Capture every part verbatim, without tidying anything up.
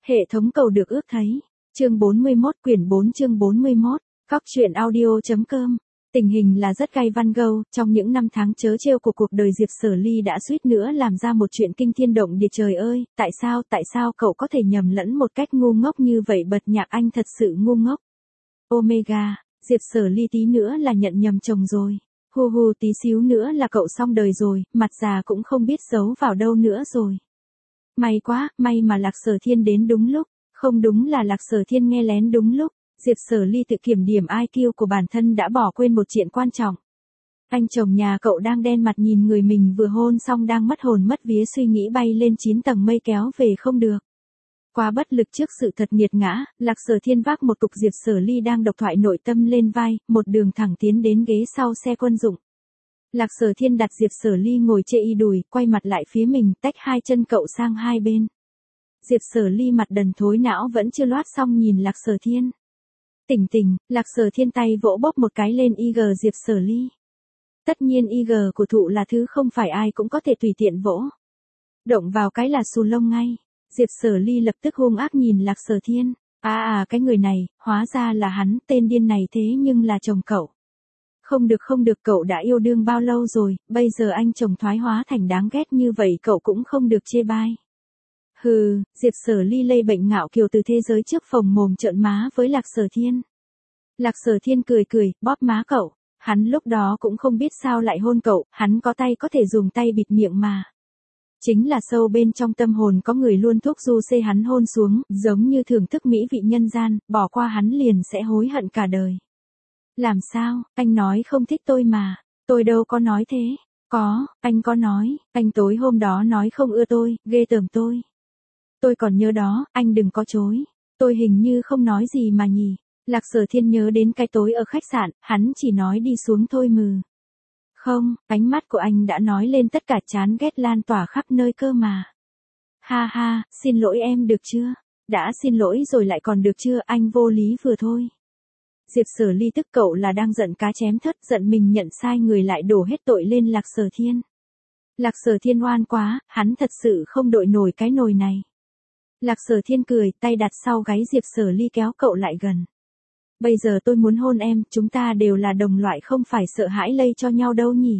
Hệ thống cầu được ước thấy. Chương bốn mươi mốt quyển bốn chương bốn mươi mốt, Cóc truyện audio.com. Tình hình là rất gay văn gâu, trong những năm tháng trớ trêu của cuộc đời Diệp Sở Ly đã suýt nữa làm ra một chuyện kinh thiên động địa. Trời ơi, tại sao, tại sao cậu có thể nhầm lẫn một cách ngu ngốc như vậy? Bật nhạc anh thật sự ngu ngốc. Omega, Diệp Sở Ly tí nữa là nhận nhầm chồng rồi. Hu hu tí xíu nữa là cậu xong đời rồi, mặt già cũng không biết giấu vào đâu nữa rồi. May quá, may mà Lạc Sở Thiên đến đúng lúc, không đúng là Lạc Sở Thiên nghe lén đúng lúc. Diệp Sở Ly tự kiểm điểm i kiu của bản thân đã bỏ quên một chuyện quan trọng. Anh chồng nhà cậu đang đen mặt nhìn người mình vừa hôn xong đang mất hồn mất vía, suy nghĩ bay lên chín tầng mây kéo về không được. Quá bất lực trước sự thật nghiệt ngã, Lạc Sở Thiên vác một cục Diệp Sở Ly đang độc thoại nội tâm lên vai, một đường thẳng tiến đến ghế sau xe quân dụng. Lạc Sở Thiên đặt Diệp Sở Ly ngồi chê y đùi, quay mặt lại phía mình, tách hai chân cậu sang hai bên. Diệp Sở Ly mặt đần thối não vẫn chưa loát xong nhìn Lạc Sở Thiên. Tỉnh tỉnh, Lạc Sở Thiên tay vỗ bóp một cái lên i giê Diệp Sở Ly. Tất nhiên i giê của thụ là thứ không phải ai cũng có thể tùy tiện vỗ. Động vào cái là xù lông ngay. Diệp Sở Ly lập tức hung ác nhìn Lạc Sở Thiên. À à cái người này, hóa ra là hắn, tên điên này thế nhưng là chồng cậu. Không được không được, cậu đã yêu đương bao lâu rồi, bây giờ anh chồng thoái hóa thành đáng ghét như vậy cậu cũng không được chê bai. Hừ, Diệp Sở Ly lây bệnh ngạo kiều từ thế giới trước phồng mồm trợn má với Lạc Sở Thiên. Lạc Sở Thiên cười cười, bóp má cậu. Hắn lúc đó cũng không biết sao lại hôn cậu, hắn có tay có thể dùng tay bịt miệng mà. Chính là sâu bên trong tâm hồn có người luôn thúc giục xê hắn hôn xuống, giống như thưởng thức mỹ vị nhân gian, bỏ qua hắn liền sẽ hối hận cả đời. Làm sao, anh nói không thích tôi mà, tôi đâu có nói thế. Có, anh có nói, anh tối hôm đó nói không ưa tôi, ghê tởm tôi. Tôi còn nhớ đó, anh đừng có chối. Tôi hình như không nói gì mà nhỉ. Lạc Sở Thiên nhớ đến cái tối ở khách sạn, hắn chỉ nói đi xuống thôi mừ. Không, ánh mắt của anh đã nói lên tất cả, chán ghét lan tỏa khắp nơi cơ mà. Ha ha, xin lỗi em được chưa? Đã xin lỗi rồi lại còn được chưa, anh vô lý vừa thôi. Diệp Sở Ly tức cậu là đang giận cá chém thớt, giận mình nhận sai người lại đổ hết tội lên Lạc Sở Thiên. Lạc Sở Thiên oan quá, hắn thật sự không đội nổi cái nồi này. Lạc Sở Thiên cười, tay đặt sau gáy Diệp Sở Ly kéo cậu lại gần. Bây giờ tôi muốn hôn em, chúng ta đều là đồng loại không phải sợ hãi lây cho nhau đâu nhỉ.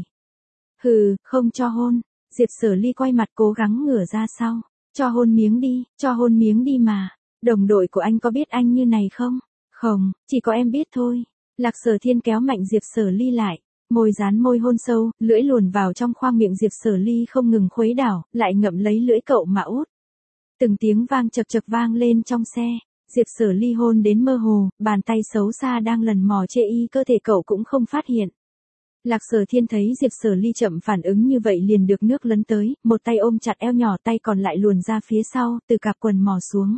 Hừ, không cho hôn. Diệp Sở Ly quay mặt cố gắng ngửa ra sau. Cho hôn miếng đi, cho hôn miếng đi mà. Đồng đội của anh có biết anh như này không? Không, chỉ có em biết thôi. Lạc Sở Thiên kéo mạnh Diệp Sở Ly lại. Môi dán môi hôn sâu, lưỡi luồn vào trong khoang miệng Diệp Sở Ly không ngừng khuấy đảo, lại ngậm lấy lưỡi cậu mà út. Từng tiếng vang chập chập vang lên trong xe. Diệp Sở Ly hôn đến mơ hồ, bàn tay xấu xa đang lần mò chê y cơ thể cậu cũng không phát hiện. Lạc Sở Thiên thấy Diệp Sở Ly chậm phản ứng như vậy liền được nước lấn tới, một tay ôm chặt eo nhỏ, tay còn lại luồn ra phía sau, từ cạp quần mò xuống.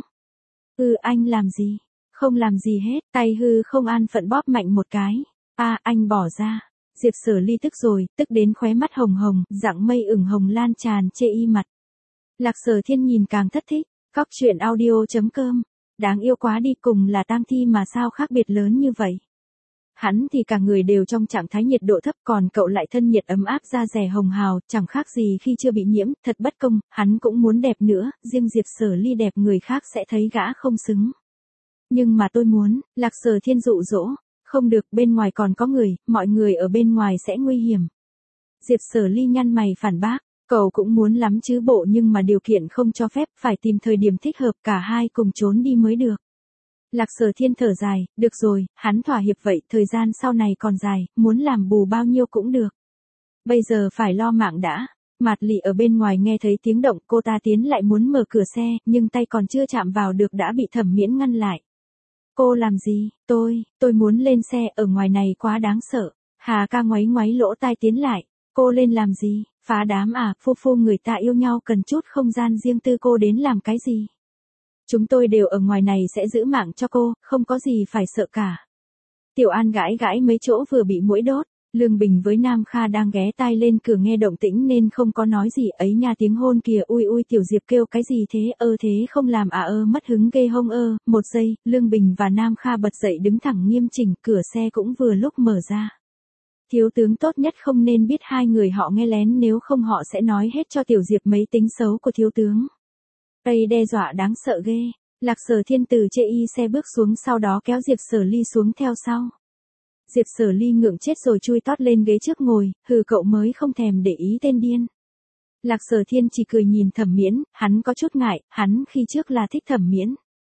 Ừ anh làm gì? Không làm gì hết, tay hư không an phận bóp mạnh một cái. À anh bỏ ra. Diệp Sở Ly tức rồi, tức đến khóe mắt hồng hồng, dạng mây ửng hồng lan tràn chê y mặt. Lạc Sở Thiên nhìn càng thất thích. Cóc truyện audio.com. Đáng yêu quá đi, cùng là tang thi mà sao khác biệt lớn như vậy. Hắn thì cả người đều trong trạng thái nhiệt độ thấp, còn cậu lại thân nhiệt ấm áp da dẻ hồng hào, chẳng khác gì khi chưa bị nhiễm, thật bất công, hắn cũng muốn đẹp nữa, riêng Diệp Sở Ly đẹp người khác sẽ thấy gã không xứng. Nhưng mà tôi muốn, Lạc Sở Thiên dụ dỗ, không được, bên ngoài còn có người, mọi người ở bên ngoài sẽ nguy hiểm. Diệp Sở Ly nhăn mày phản bác. Cậu cũng muốn lắm chứ bộ, nhưng mà điều kiện không cho phép, phải tìm thời điểm thích hợp cả hai cùng trốn đi mới được. Lạc Sở Thiên thở dài, được rồi, hắn thỏa hiệp vậy, thời gian sau này còn dài, muốn làm bù bao nhiêu cũng được. Bây giờ phải lo mạng đã. Mạt Lị ở bên ngoài nghe thấy tiếng động, cô ta tiến lại muốn mở cửa xe, nhưng tay còn chưa chạm vào được đã bị Thẩm Miễn ngăn lại. Cô làm gì? Tôi, tôi muốn lên xe, ở ngoài này quá đáng sợ. Hà ca ngoáy ngoáy lỗ tai tiến lại. Cô lên làm gì? Phá đám à, phu phu người ta yêu nhau cần chút không gian riêng tư, cô đến làm cái gì? Chúng tôi đều ở ngoài này sẽ giữ mạng cho cô, không có gì phải sợ cả. Tiểu An gãi gãi mấy chỗ vừa bị muỗi đốt, Lương Bình với Nam Kha đang ghé tai lên cửa nghe động tĩnh nên không có nói gì. Ấy nha, tiếng hôn kìa, ui ui Tiểu Diệp kêu cái gì thế, ơ thế không làm à ơ, mất hứng ghê hông ơ. Một giây, Lương Bình và Nam Kha bật dậy đứng thẳng nghiêm chỉnh, cửa xe cũng vừa lúc mở ra. Thiếu tướng tốt nhất không nên biết hai người họ nghe lén, nếu không họ sẽ nói hết cho Tiểu Diệp mấy tính xấu của thiếu tướng. Đây đe dọa đáng sợ ghê. Lạc Sở Thiên từ chê y xe bước xuống sau đó kéo Diệp Sở Ly xuống theo sau. Diệp Sở Ly ngượng chết rồi chui tót lên ghế trước ngồi, hừ cậu mới không thèm để ý tên điên. Lạc Sở Thiên chỉ cười nhìn Thẩm Miễn, hắn có chút ngại, hắn khi trước là thích Thẩm Miễn.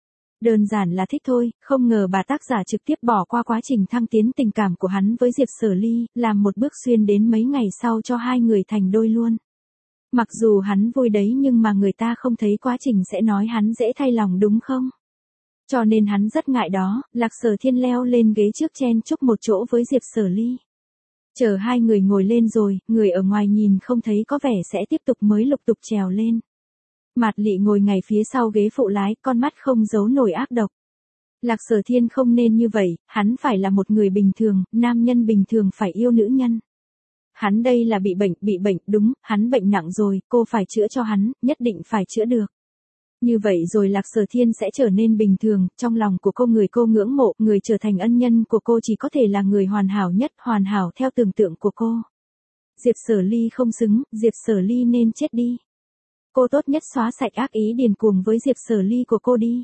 Đơn giản là thích thôi, không ngờ bà tác giả trực tiếp bỏ qua quá trình thăng tiến tình cảm của hắn với Diệp Sở Ly, làm một bước xuyên đến mấy ngày sau cho hai người thành đôi luôn. Mặc dù hắn vui đấy nhưng mà người ta không thấy quá trình sẽ nói hắn dễ thay lòng đúng không? Cho nên hắn rất ngại đó, Lạc Sở Thiên leo lên ghế trước chen chúc một chỗ với Diệp Sở Ly. Chờ hai người ngồi lên rồi, người ở ngoài nhìn không thấy có vẻ sẽ tiếp tục mới lục tục trèo lên. Mạt Lị ngồi ngay phía sau ghế phụ lái, con mắt không giấu nổi ác độc. Lạc Sở Thiên không nên như vậy, hắn phải là một người bình thường, nam nhân bình thường phải yêu nữ nhân. Hắn đây là bị bệnh, bị bệnh, đúng, hắn bệnh nặng rồi, cô phải chữa cho hắn, nhất định phải chữa được. Như vậy rồi Lạc Sở Thiên sẽ trở nên bình thường, trong lòng của cô người cô ngưỡng mộ, người trở thành ân nhân của cô chỉ có thể là người hoàn hảo nhất, hoàn hảo theo tưởng tượng của cô. Diệp Sở Ly không xứng, Diệp Sở Ly nên chết đi. Cô tốt nhất xóa sạch ác ý điên cuồng với Diệp Sở Ly của cô đi.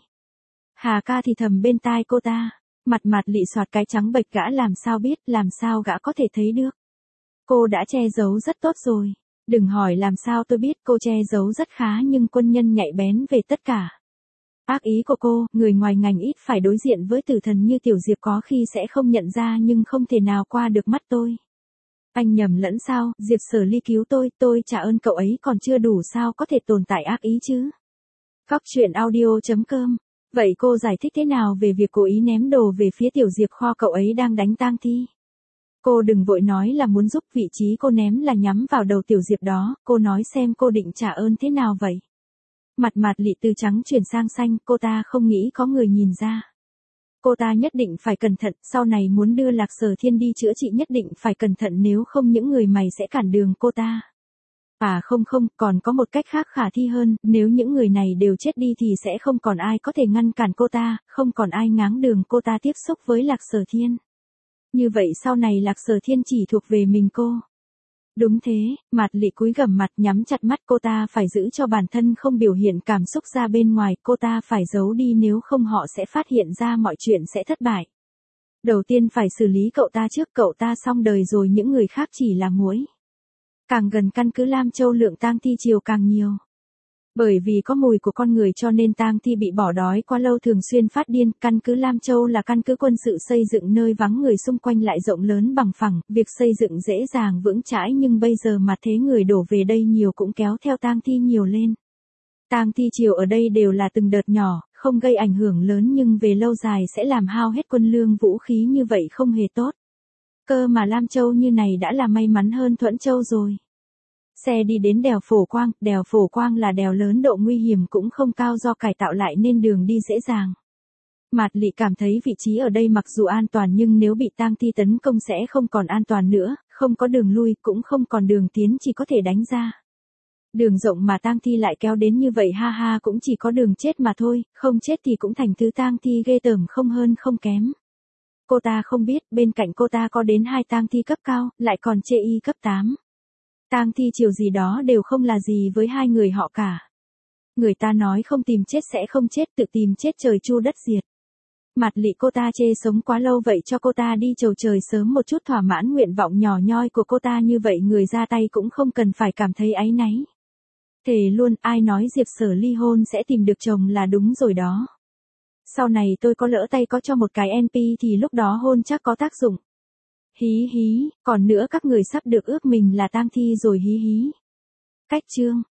Hà ca thì thầm bên tai cô ta, mặt Mạt Lị soạt cái trắng bệch, gã làm sao biết, làm sao gã có thể thấy được. Cô đã che giấu rất tốt rồi. Đừng hỏi làm sao tôi biết, cô che giấu rất khá nhưng quân nhân nhạy bén về tất cả. Ác ý của cô, người ngoài ngành ít phải đối diện với tử thần như Tiểu Diệp có khi sẽ không nhận ra nhưng không thể nào qua được mắt tôi. Anh nhầm lẫn sao, Diệp Sở Ly cứu tôi, tôi trả ơn cậu ấy còn chưa đủ sao có thể tồn tại ác ý chứ. Cóc truyện audio chấm com. Vậy cô giải thích thế nào về việc cố ý ném đồ về phía Tiểu Diệp kho cậu ấy đang đánh tang thi? Cô đừng vội nói là muốn giúp, vị trí cô ném là nhắm vào đầu Tiểu Diệp đó, cô nói xem cô định trả ơn thế nào vậy? Mặt Mạt Lị từ trắng chuyển sang xanh, cô ta không nghĩ có người nhìn ra. Cô ta nhất định phải cẩn thận, sau này muốn đưa Lạc Sở Thiên đi chữa trị nhất định phải cẩn thận nếu không những người mày sẽ cản đường cô ta. À không không, còn có một cách khác khả thi hơn, nếu những người này đều chết đi thì sẽ không còn ai có thể ngăn cản cô ta, không còn ai ngáng đường cô ta tiếp xúc với Lạc Sở Thiên. Như vậy sau này Lạc Sở Thiên chỉ thuộc về mình cô. Đúng thế, Mạt Lị cúi gằm mặt nhắm chặt mắt, cô ta phải giữ cho bản thân không biểu hiện cảm xúc ra bên ngoài, cô ta phải giấu đi nếu không họ sẽ phát hiện ra mọi chuyện sẽ thất bại. Đầu tiên phải xử lý cậu ta trước, cậu ta xong đời rồi những người khác chỉ là muối. Càng gần căn cứ Lam Châu lượng tang thi chiều càng nhiều. Bởi vì có mùi của con người cho nên tang thi bị bỏ đói quá lâu thường xuyên phát điên, căn cứ Lam Châu là căn cứ quân sự xây dựng nơi vắng người xung quanh lại rộng lớn bằng phẳng, việc xây dựng dễ dàng vững chãi nhưng bây giờ mà thế người đổ về đây nhiều cũng kéo theo tang thi nhiều lên. Tang thi chiều ở đây đều là từng đợt nhỏ, không gây ảnh hưởng lớn nhưng về lâu dài sẽ làm hao hết quân lương vũ khí như vậy không hề tốt. Cơ mà Lam Châu như này đã là may mắn hơn Thuẫn Châu rồi. Xe đi đến đèo Phổ Quang, đèo Phổ Quang là đèo lớn độ nguy hiểm cũng không cao do cải tạo lại nên đường đi dễ dàng. Mạt Lị cảm thấy vị trí ở đây mặc dù an toàn nhưng nếu bị tang thi tấn công sẽ không còn an toàn nữa, không có đường lui cũng không còn đường tiến chỉ có thể đánh ra. Đường rộng mà tang thi lại kéo đến như vậy ha ha cũng chỉ có đường chết mà thôi, không chết thì cũng thành thứ tang thi ghê tởm không hơn không kém. Cô ta không biết bên cạnh cô ta có đến hai tang thi cấp cao, lại còn chê y cấp tám. Tang thi chiều gì đó đều không là gì với hai người họ cả. Người ta nói không tìm chết sẽ không chết, tự tìm chết trời chu đất diệt. Mạt Lị cô ta chê sống quá lâu vậy cho cô ta đi chầu trời sớm một chút thỏa mãn nguyện vọng nhỏ nhoi của cô ta, như vậy người ra tay cũng không cần phải cảm thấy áy náy. Thề luôn, ai nói Diệp Sở ly hôn sẽ tìm được chồng là đúng rồi đó. Sau này tôi có lỡ tay có cho một cái en pê thì lúc đó hôn chắc có tác dụng. Hí hí, còn nữa các người sắp được ước mình là tang thi rồi hí hí. Cách chương